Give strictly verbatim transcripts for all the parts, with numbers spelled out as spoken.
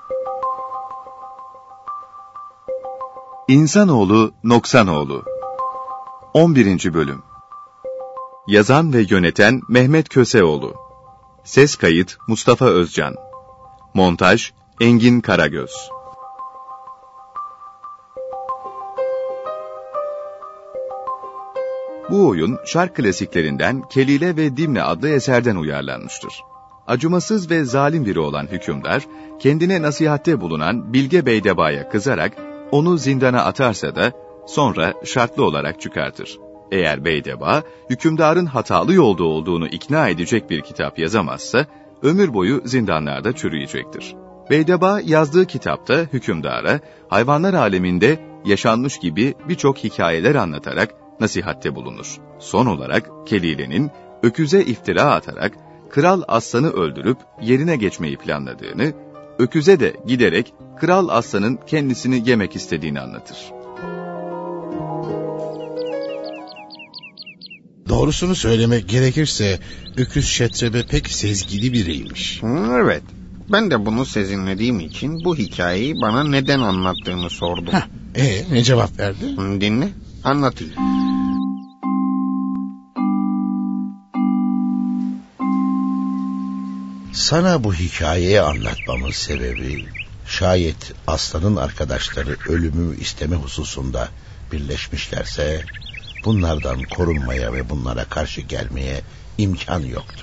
İnsanoğlu Noksanoğlu on birinci Bölüm. Yazan ve yöneten Mehmet Köseoğlu. Ses kayıt Mustafa Özcan. Montaj Engin Karagöz. Bu oyun şark klasiklerinden Kelile ve Dimne adlı eserden uyarlanmıştır. Acımasız ve zalim biri olan hükümdar, kendine nasihatte bulunan Bilge Beydeba'ya kızarak onu zindana atarsa da sonra şartlı olarak çıkartır. Eğer Beydeba, hükümdarın hatalı yolda olduğunu ikna edecek bir kitap yazamazsa, ömür boyu zindanlarda çürüyecektir. Beydeba yazdığı kitapta hükümdara, hayvanlar aleminde yaşanmış gibi birçok hikayeler anlatarak nasihatte bulunur. Son olarak Kelile'nin öküze iftira atarak Kral Aslan'ı öldürüp yerine geçmeyi planladığını, öküze de giderek Kral Aslan'ın kendisini yemek istediğini anlatır. Doğrusunu söylemek gerekirse öküz Şetrebe pek sezgili biriymiş. Evet, ben de bunu sezinlediğim için bu hikayeyi bana neden anlattığını sordum. Heh, ee, ne cevap verdi? Dinle, anlatayım. Sana bu hikayeyi anlatmamın sebebi, şayet aslanın arkadaşları ölümü isteme hususunda birleşmişlerse, bunlardan korunmaya ve bunlara karşı gelmeye imkan yoktur.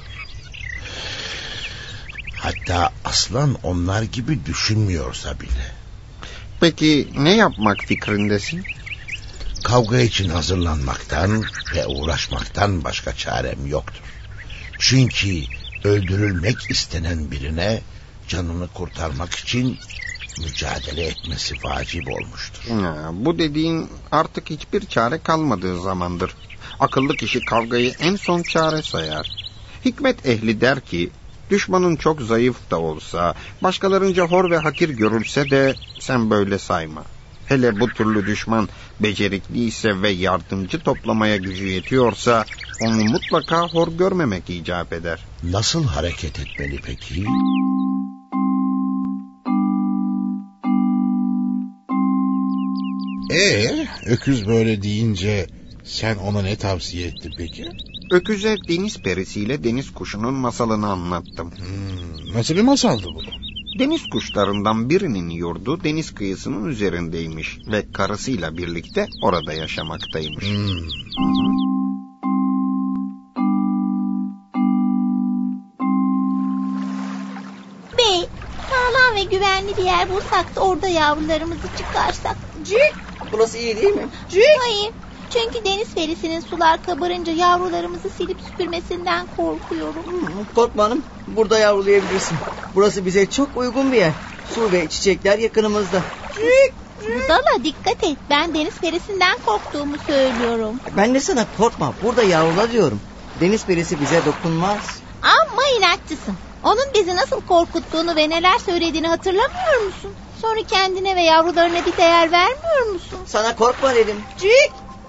Hatta aslan onlar gibi düşünmüyorsa bile. Peki ne yapmak fikrindesin? Kavga için hazırlanmaktan ve uğraşmaktan başka çarem yoktur. Çünkü öldürülmek istenen birine canını kurtarmak için mücadele etmesi vacip olmuştur. Ya, bu dediğin artık hiçbir çare kalmadığı zamandır. Akıllı kişi kavgayı en son çare sayar. Hikmet ehli der ki, düşmanın çok zayıf da olsa, başkalarınca hor ve hakir görülse de sen böyle sayma. Hele bu türlü düşman becerikliyse ve yardımcı toplamaya gücü yetiyorsa, onu mutlaka hor görmemek icap eder. Nasıl hareket etmeli peki? Ee, öküz böyle deyince sen ona ne tavsiye ettin peki? Öküze deniz perisiyle deniz kuşunun masalını anlattım. Hmm, nasıl bir masaldı bu? Deniz kuşlarından birinin yurdu deniz kıyısının üzerindeymiş ve karısıyla birlikte orada yaşamaktaymış. Hmm. Bey, sağlam ve güvenli bir yer bulsak da orada yavrularımızı çıkarsak. Cik, burası iyi değil mi? Cik. Hayır, çünkü deniz perisinin sular kabarınca yavrularımızı silip süpürmesinden korkuyorum. Hmm, korkma hanım, burada yavrulayabilirsin. Burası bize çok uygun bir yer. Su ve çiçekler yakınımızda. Cik. Budala dikkat et, ben deniz perisinden korktuğumu söylüyorum. Ben de sana korkma, burada yavrula diyorum. Deniz perisi bize dokunmaz. Amma inatçısın. Onun bizi nasıl korkuttuğunu ve neler söylediğini hatırlamıyor musun? Sonra kendine ve yavrularına bir değer vermiyor musun? Sana korkma dedim. Cik.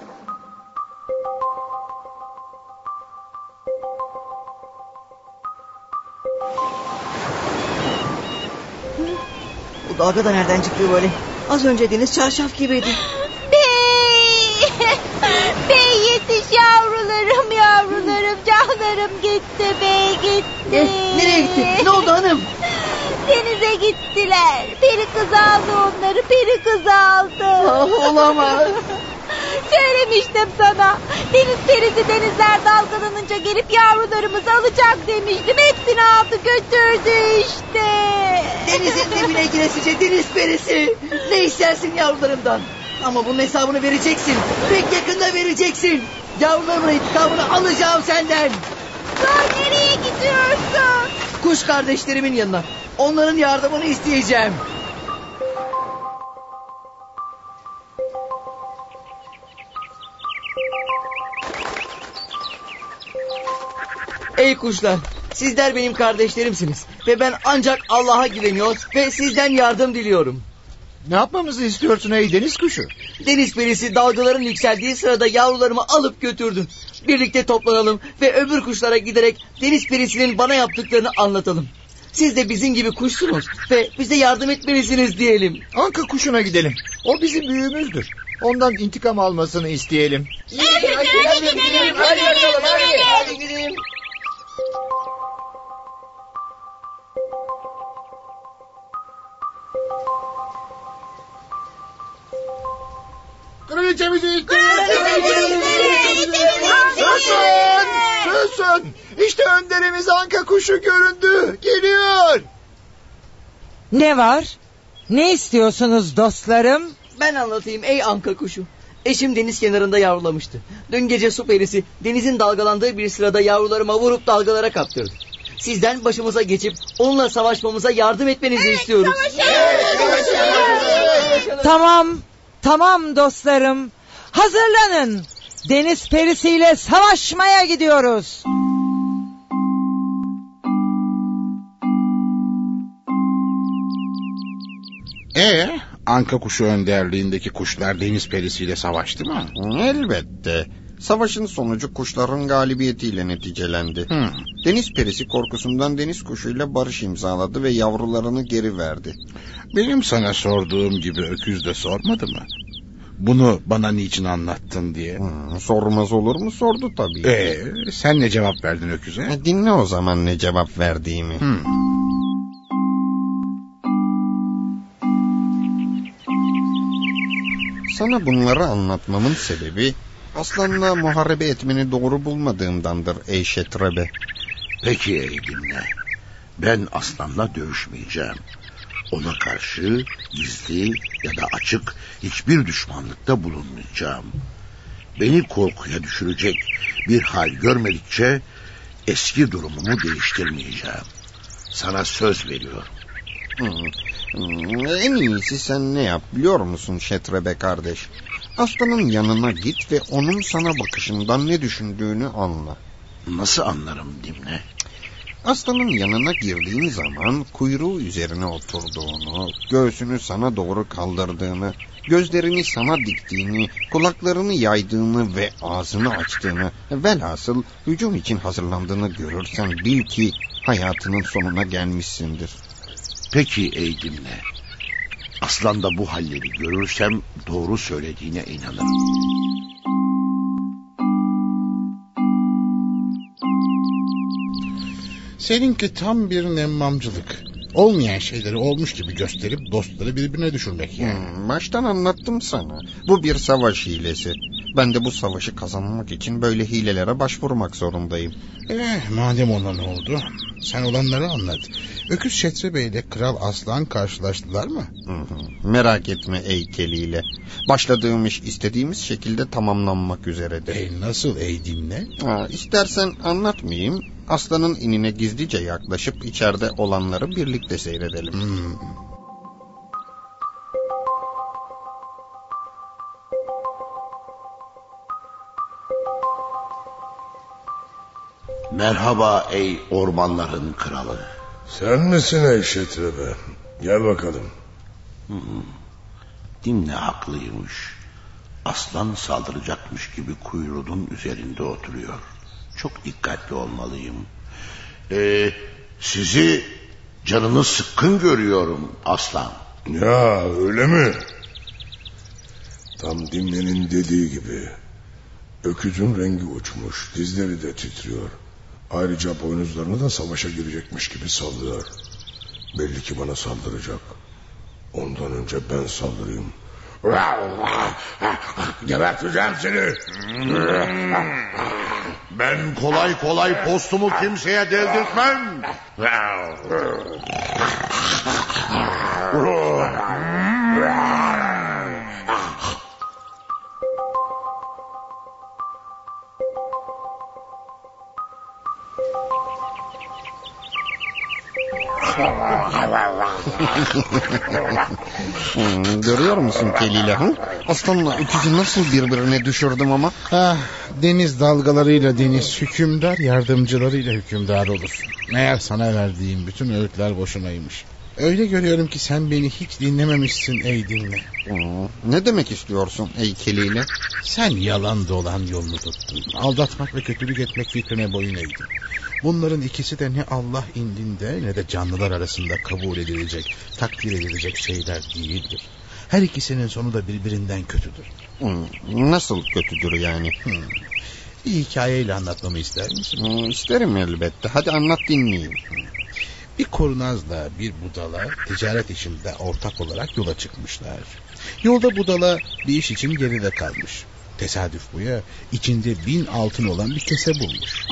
Bu dalga da nereden çıktı böyle? Az önce deniz çarşaf gibiydi. Bey! Bey yetiş yavrularım, yavrularım, canlarım gitti bey gitti. Ne, nereye gitti? Ne oldu hanım? Denize gittiler. Peri kızı aldı onları, peri kızı aldı. Ah, olamaz. Söylemiştim sana. Deniz perisi denizler dalgalanınca gelip yavrularımızı alacak demiştim. Hepsini aldı götürdü işte. Denizin dibine giresice deniz perisi. Ne istersin yavrularımdan? Ama bunun hesabını vereceksin. Pek yakında vereceksin. Yavrularımın intikamını alacağım senden. Dur, nereye gidiyorsun? Kuş kardeşlerimin yanına. Onların yardımını isteyeceğim. Ey kuşlar, sizler benim kardeşlerimsiniz ve ben ancak Allah'a güveniyor ve sizden yardım diliyorum. Ne yapmamızı istiyorsun ey deniz kuşu? Deniz perisi dalgaların yükseldiği sırada yavrularımı alıp götürdü. Birlikte toplanalım ve öbür kuşlara giderek deniz perisinin bana yaptıklarını anlatalım. Siz de bizim gibi kuşsunuz ve bize yardım etmelisiniz diyelim. Anka kuşuna gidelim. O bizim büyüğümüzdür. Ondan intikam almasını isteyelim. Hadi, hadi, hadi, gidelim, hadi bakalım, hadi, hadi gidelim. Kraliçemizi istiyoruz. Susun! Susun! İşte önderimiz Anka kuşu göründü. Geliyor. Ne var? Ne istiyorsunuz dostlarım? Ben anlatayım ey anka kuşu. Eşim deniz kenarında yavrulamıştı. Dün gece su perisi denizin dalgalandığı bir sırada yavrularıma vurup dalgalara kaptırdı. Sizden başımıza geçip onunla savaşmamıza yardım etmenizi istiyoruz. Tamam, tamam dostlarım. Hazırlanın. Deniz perisiyle savaşmaya gidiyoruz. Ee, Anka kuşu önderliğindeki kuşlar deniz perisiyle savaştı mı? Elbette. Savaşın sonucu kuşların galibiyetiyle neticelendi. Hmm. Deniz perisi korkusundan deniz kuşuyla barış imzaladı ve yavrularını geri verdi. Benim sana sorduğum gibi öküz de sormadı mı? Bunu bana niçin anlattın diye. Hmm, sormaz olur mu? Sordu tabii. Ee, sen ne cevap verdin öküze? E, dinle o zaman ne cevap verdiğimi. Hmm. Sana bunları anlatmamın sebebi aslanla muharebe etmeni doğru bulmadığımdandır ey Şetrebe. Peki ey dinle. Ben aslanla dövüşmeyeceğim. Ona karşı gizli ya da açık hiçbir düşmanlıkta bulunmayacağım. Beni korkuya düşürecek bir hal görmedikçe eski durumumu değiştirmeyeceğim. Sana söz veriyorum. Hmm. Hmm, en iyisi sen ne yap biliyor musun Şetrebe kardeş? Aslanın yanına git ve onun sana bakışından ne düşündüğünü anla. Nasıl anlarım Dimne? Aslanın yanına girdiğin zaman kuyruğu üzerine oturduğunu, göğsünü sana doğru kaldırdığını, gözlerini sana diktiğini, kulaklarını yaydığını ve ağzını açtığını, velhasıl hücum için hazırlandığını görürsen bil ki hayatının sonuna gelmişsindir. Peki ey dinle. Aslan da bu halleri görürsem doğru söylediğine inanırım. Seninki tam bir nemmamcılık. Olmayan şeyleri olmuş gibi gösterip dostları birbirine düşürmek yani. Hmm, baştan anlattım sana. Bu bir savaş hilesi. Ben de bu savaşı kazanmak için böyle hilelere başvurmak zorundayım. Eh, madem olan oldu, sen olanları anlat. Öküz Şetrebe ile Kral Aslan karşılaştılar mı? Hı hı. Merak etme ey Keliyle. Başladığım iş istediğimiz şekilde tamamlanmak üzeredir. E, nasıl ey dinle? Ha, istersen anlatmayayım. Aslanın inine gizlice yaklaşıp içeride olanları birlikte seyredelim. Hmm. Merhaba ey ormanların kralı. Sen misin ey Şetrebe? Gel bakalım. Hmm. Dinle haklıymış. Aslan saldıracakmış gibi kuyruğunun üzerinde oturuyor. Çok dikkatli olmalıyım. Ee, sizi canınız sıkkın görüyorum aslan. Ya öyle mi? Tam Dimne'nin dediği gibi. Öküzün rengi uçmuş, dizleri de titriyor. Ayrıca boynuzlarını da savaşa girecekmiş gibi sallıyor. Belli ki bana saldıracak. Ondan önce ben saldırayım. Geberteceğim seni. Ben kolay kolay postumu kimseye deldirtmem. hmm, görüyor musun Keliyle? Hı? Aslanla öküzü nasıl birbirine düşürdüm ama? Ah, deniz dalgalarıyla deniz, hükümdar yardımcılarıyla hükümdar olur. Meğer sana verdiğim bütün öğütler boşunaymış. Öyle görüyorum ki sen beni hiç dinlememişsin ey dinle. Hmm, ne demek istiyorsun ey Keliyle? Sen yalan dolan yolunu tuttun. Aldatmak ve kötülük etmek fikrine boyun eğdin. Bunların ikisi de ne Allah indinde ne de canlılar arasında kabul edilecek, takdir edilecek şeyler değildir. Her ikisinin sonu da birbirinden kötüdür. Hmm, nasıl kötüdür yani? Hmm. Bir hikayeyle anlatmamı ister misin? Hmm, isterim elbette. Hadi anlat dinleyeyim. Bir kurnazla bir budala ticaret işinde ortak olarak yola çıkmışlar. Yolda budala bir iş için geride kalmış. Tesadüf bu ya, içinde bin altın olan bir kese bulmuş.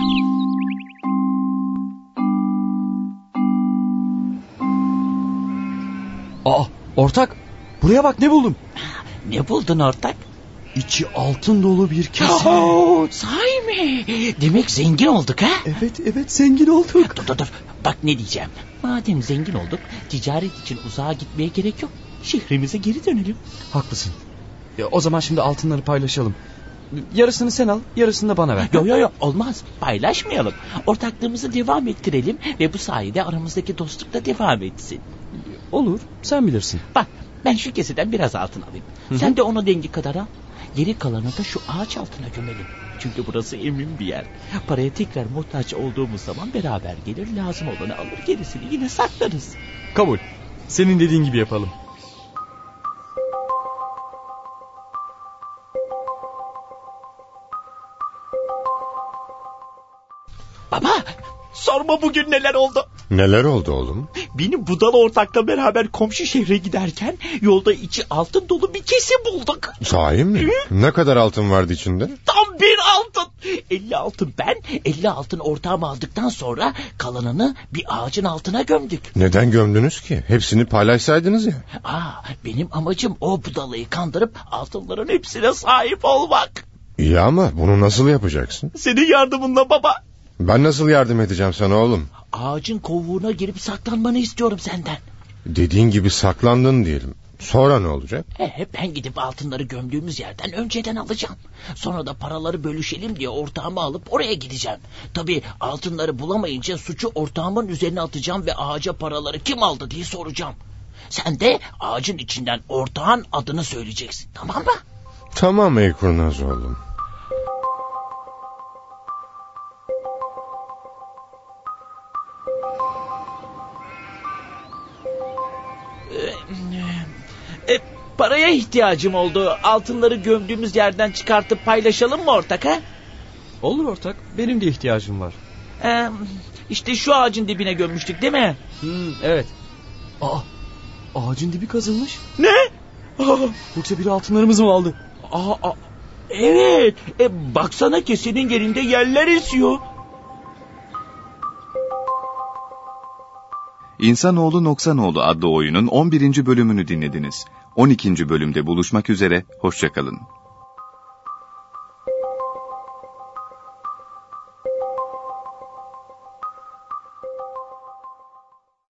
Aa, ortak, buraya bak ne buldum. Ne buldun ortak? İçi altın dolu bir kese. Sahi mi? Demek zengin olduk ha? Evet evet zengin olduk. Dur dur dur, bak ne diyeceğim. Madem zengin olduk, ticaret için uzağa gitmeye gerek yok. Şehrimize geri dönelim. Haklısın. Ya, o zaman şimdi altınları paylaşalım. Yarısını sen al, yarısını da bana ver. Yok yok yok, olmaz. Paylaşmayalım. Ortaklığımızı devam ettirelim ve bu sayede aramızdaki dostluk da devam etsin. Olur, sen bilirsin. Bak, ben şu keseden biraz altın alayım. Hı-hı. Sen de onu dengi kadar al. Geri kalanı da şu ağaç altına gömelim. Çünkü burası emin bir yer. Paraya tekrar muhtaç olduğumuz zaman beraber gelir, lazım olanı alır, gerisini yine saklarız. Kabul. Senin dediğin gibi yapalım. Baba, sorma bugün neler oldu. Neler oldu oğlum? Benim budala ortakla beraber komşu şehre giderken yolda içi altın dolu bir kese bulduk. Sahi mi? Hı? Ne kadar altın vardı içinde? Tam bir altın. elli altın ben, elli altın ortağım aldıktan sonra kalanını bir ağacın altına gömdük. Neden gömdünüz ki? Hepsini paylaşsaydınız ya. Aa, benim amacım o budalayı kandırıp altınların hepsine sahip olmak. İyi ama bunu nasıl yapacaksın? Senin yardımınla baba. Ben nasıl yardım edeceğim sana oğlum? Ağacın kovuğuna girip saklanmanı istiyorum senden. Dediğin gibi saklandın diyelim. Sonra ne olacak? He, ben gidip altınları gömdüğümüz yerden önceden alacağım. Sonra da paraları bölüşelim diye ortağımı alıp oraya gideceğim. Tabii altınları bulamayınca suçu ortağımın üzerine atacağım ve ağaca paraları kim aldı diye soracağım. Sen de ağacın içinden ortağın adını söyleyeceksin, tamam mı? Tamam ey kurnaz oğlum. E, paraya ihtiyacım oldu. Altınları gömdüğümüz yerden çıkartıp paylaşalım mı ortak ha? Olur ortak. Benim de ihtiyacım var. Ee, işte şu ağacın dibine gömmüştük değil mi? Hmm, evet. Aa, ağacın dibi kazılmış. Ne? Aa, yoksa biri altınlarımızı mı aldı? Aa, aa, evet. E, baksana kesenin yerinde yerler esiyor. İnsanoğlu Noksanoğlu adlı oyunun on birinci bölümünü dinlediniz. on ikinci bölümde buluşmak üzere, hoşça kalın.